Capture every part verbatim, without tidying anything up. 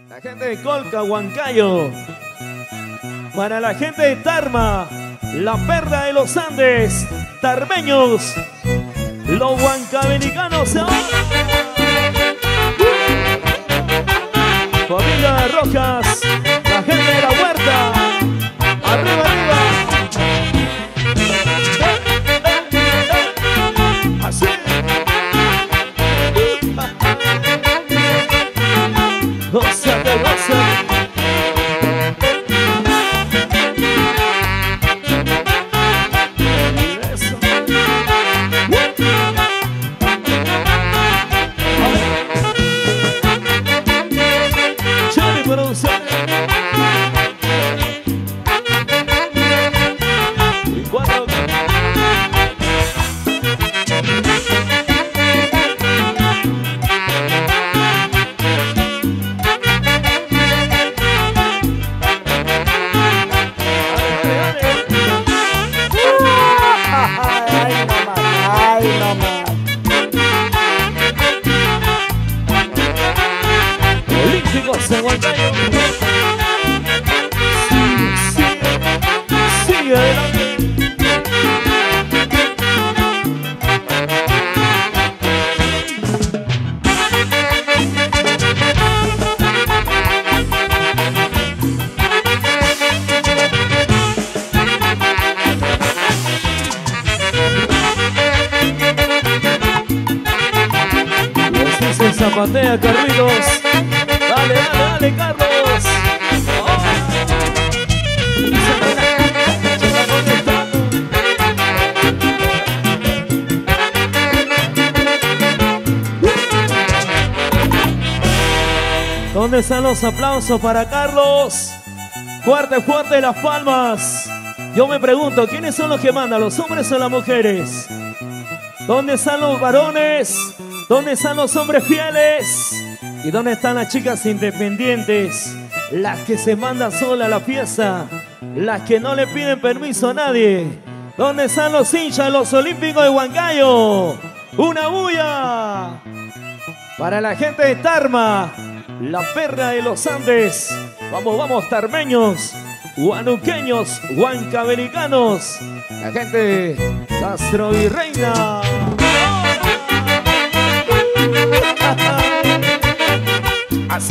La gente de Colca, Huancayo. Para la gente de Tarma, la perla de los Andes, tarmeños, los huancavelicanos se van. Familia Rojas, la gente de la huerta, arriba, arriba. Así. Gózate, gózate. De Huancayo. Sigue, sigue, sigue adelante. Y así se zapatea, Carlitos. Dale, dale, dale, Carlos. Oh. ¿Dónde están los aplausos para Carlos? Fuerte, fuerte las palmas. Yo me pregunto, ¿quiénes son los que mandan, los hombres o las mujeres? ¿Dónde están los varones? ¿Dónde están los hombres fieles? ¿Y dónde están las chicas independientes? Las que se mandan sola a la fiesta. Las que no le piden permiso a nadie. ¿Dónde están los hinchas de los Olímpicos de Huancayo? ¡Una bulla! Para la gente de Tarma, la perla de los Andes. Vamos, vamos, tarmeños, huanuqueños, huancavelicanos. La gente de Castro Virreina. Así.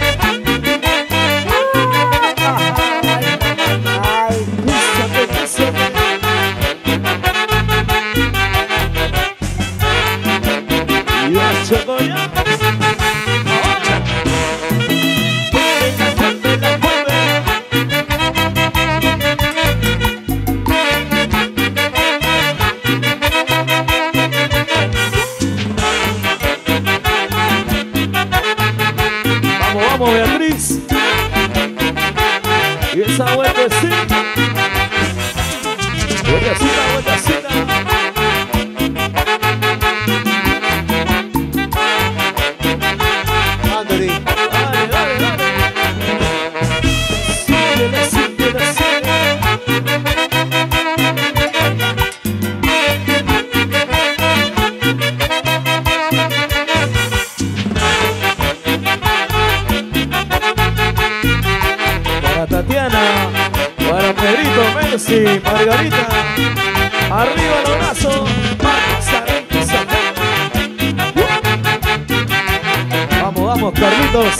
Ay, búscate, búscate. Y a Chocoya. Vamos, Beatriz. Y esa vueltecita. Vueltecita, vueltecita. Anthony. Dale, dale, dale. Síguele, síguele, síguele. Tatiana, para Pedrito, Messi, Margarita, arriba el brazo, vamos, vamos, Carlitos.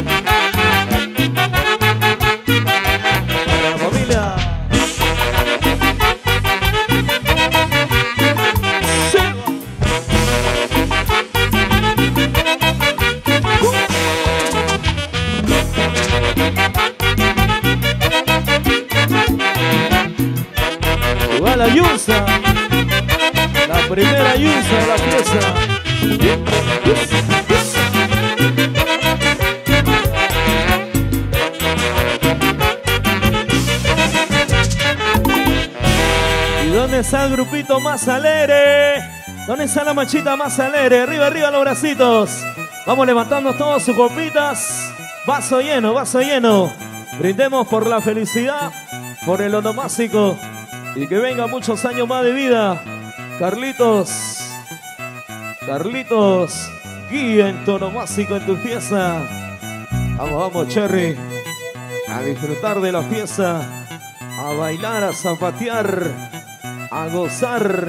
Para la familia. Sí. Va la Yusa, la primera Yusa de la fiesta. ¿Y dónde está el grupito más alegre? ¿Dónde está la machita más alegre? Arriba, arriba los bracitos. Vamos levantando todas sus copitas. Vaso lleno, vaso lleno. Brindemos por la felicidad, por el onomástico. Y que venga muchos años más de vida. Carlitos, Carlitos, guía en tono básico en tu fiesta. Vamos, vamos, Cherry. A disfrutar de la fiesta. A bailar, a zapatear. A gozar.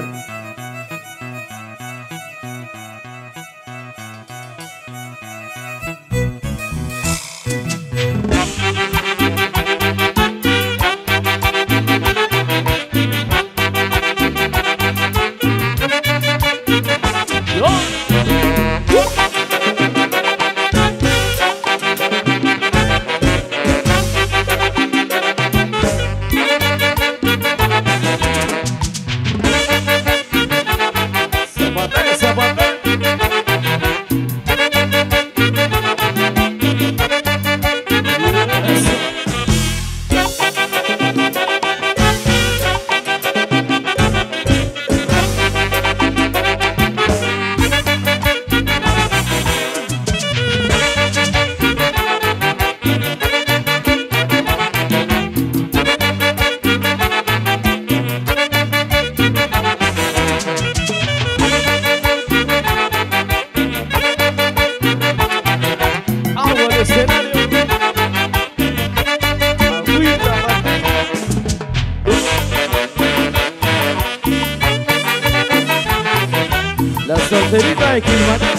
La solterita de Quilmaná.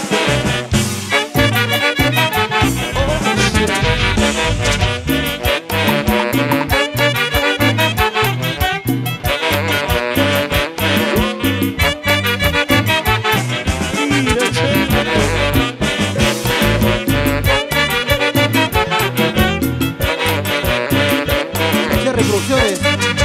Muchas reproducciones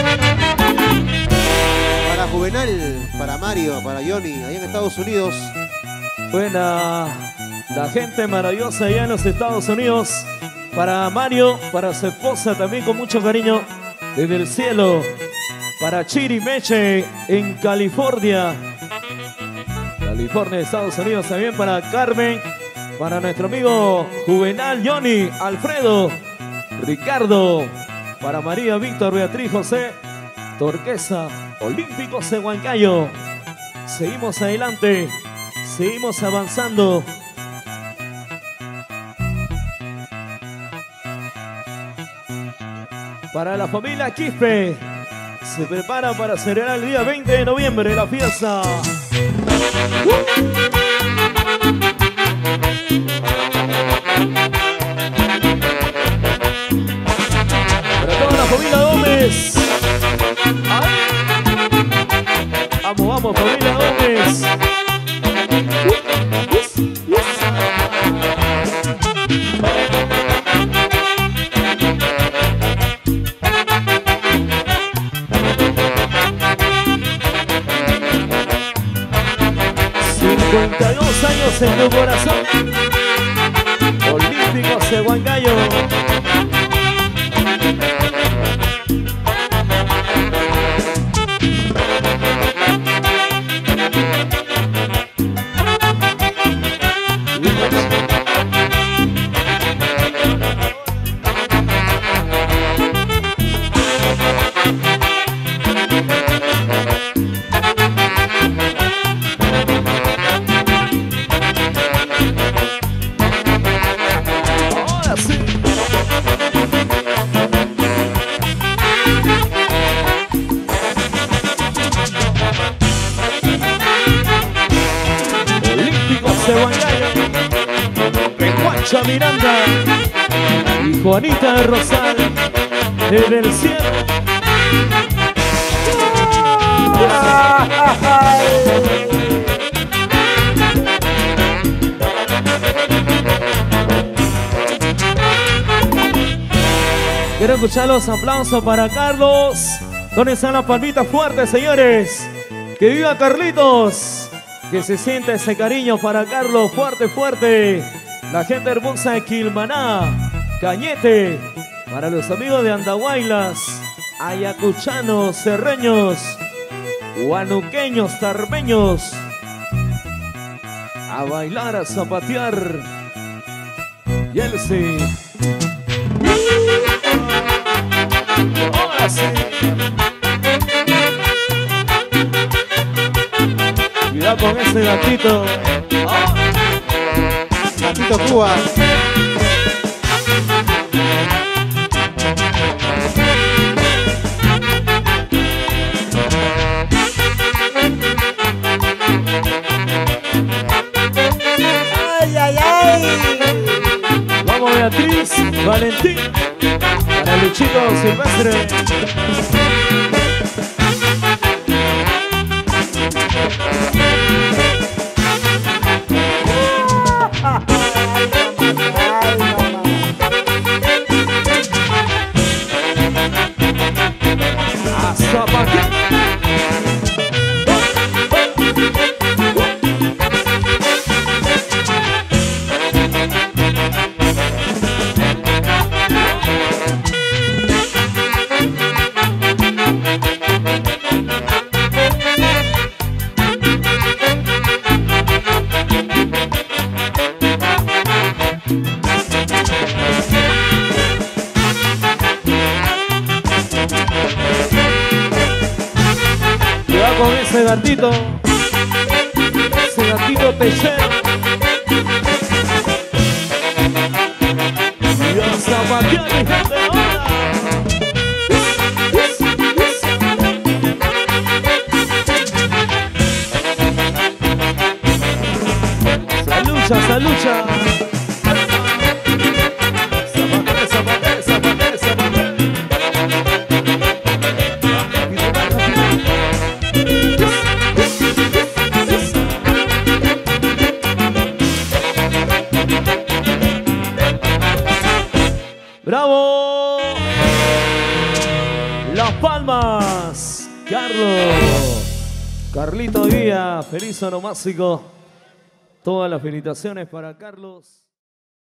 para Juvenal, para Mario, para Johnny, ahí en Estados Unidos. Buena, la gente maravillosa allá en los Estados Unidos. Para Mario, para su esposa también con mucho cariño desde el cielo. Para Chiri Meche en California. California, Estados Unidos. También para Carmen. Para nuestro amigo Juvenal, Johnny, Alfredo, Ricardo. Para María, Víctor, Beatriz, José, Torquesa, Olímpicos de Huancayo. Seguimos adelante. Seguimos avanzando. Para la familia Quispe, se prepara para celebrar el día veinte de noviembre la fiesta. Para toda la familia Gómez. Vamos, vamos, familia Gómez. cincuenta y dos años en tu corazón. Olímpicos de Huancayo. De Huancayo, Pecuacha Miranda y Juanita Rosal desde el cielo. Quiero escuchar los aplausos para Carlos. ¿Dónde están las palmitas fuertes, señores? ¡Que viva Carlitos! Que se siente ese cariño para Carlos, fuerte, fuerte. La gente hermosa de Quilmaná, Cañete. Para los amigos de Andahuaylas, ayacuchanos, serreños, huanuqueños, tarmeños. A bailar, a zapatear. Yelsi. Ahora sí. Cuidado con ese gatito. Oh. Gatito Cuba. Valentín, para Luchito Silvestre. Hasta pa' aquí. Cuidado con ese gatito, ese gatito pechero. Y hasta pa' aquí, mi gente, ahora. Salucha, salucha. Zapate, zapate, zapate, zapate. ¡Bravo! Las Palmas, Carlos, Carlito Díaz, feliz onomástico. Todas las felicitaciones para Carlos.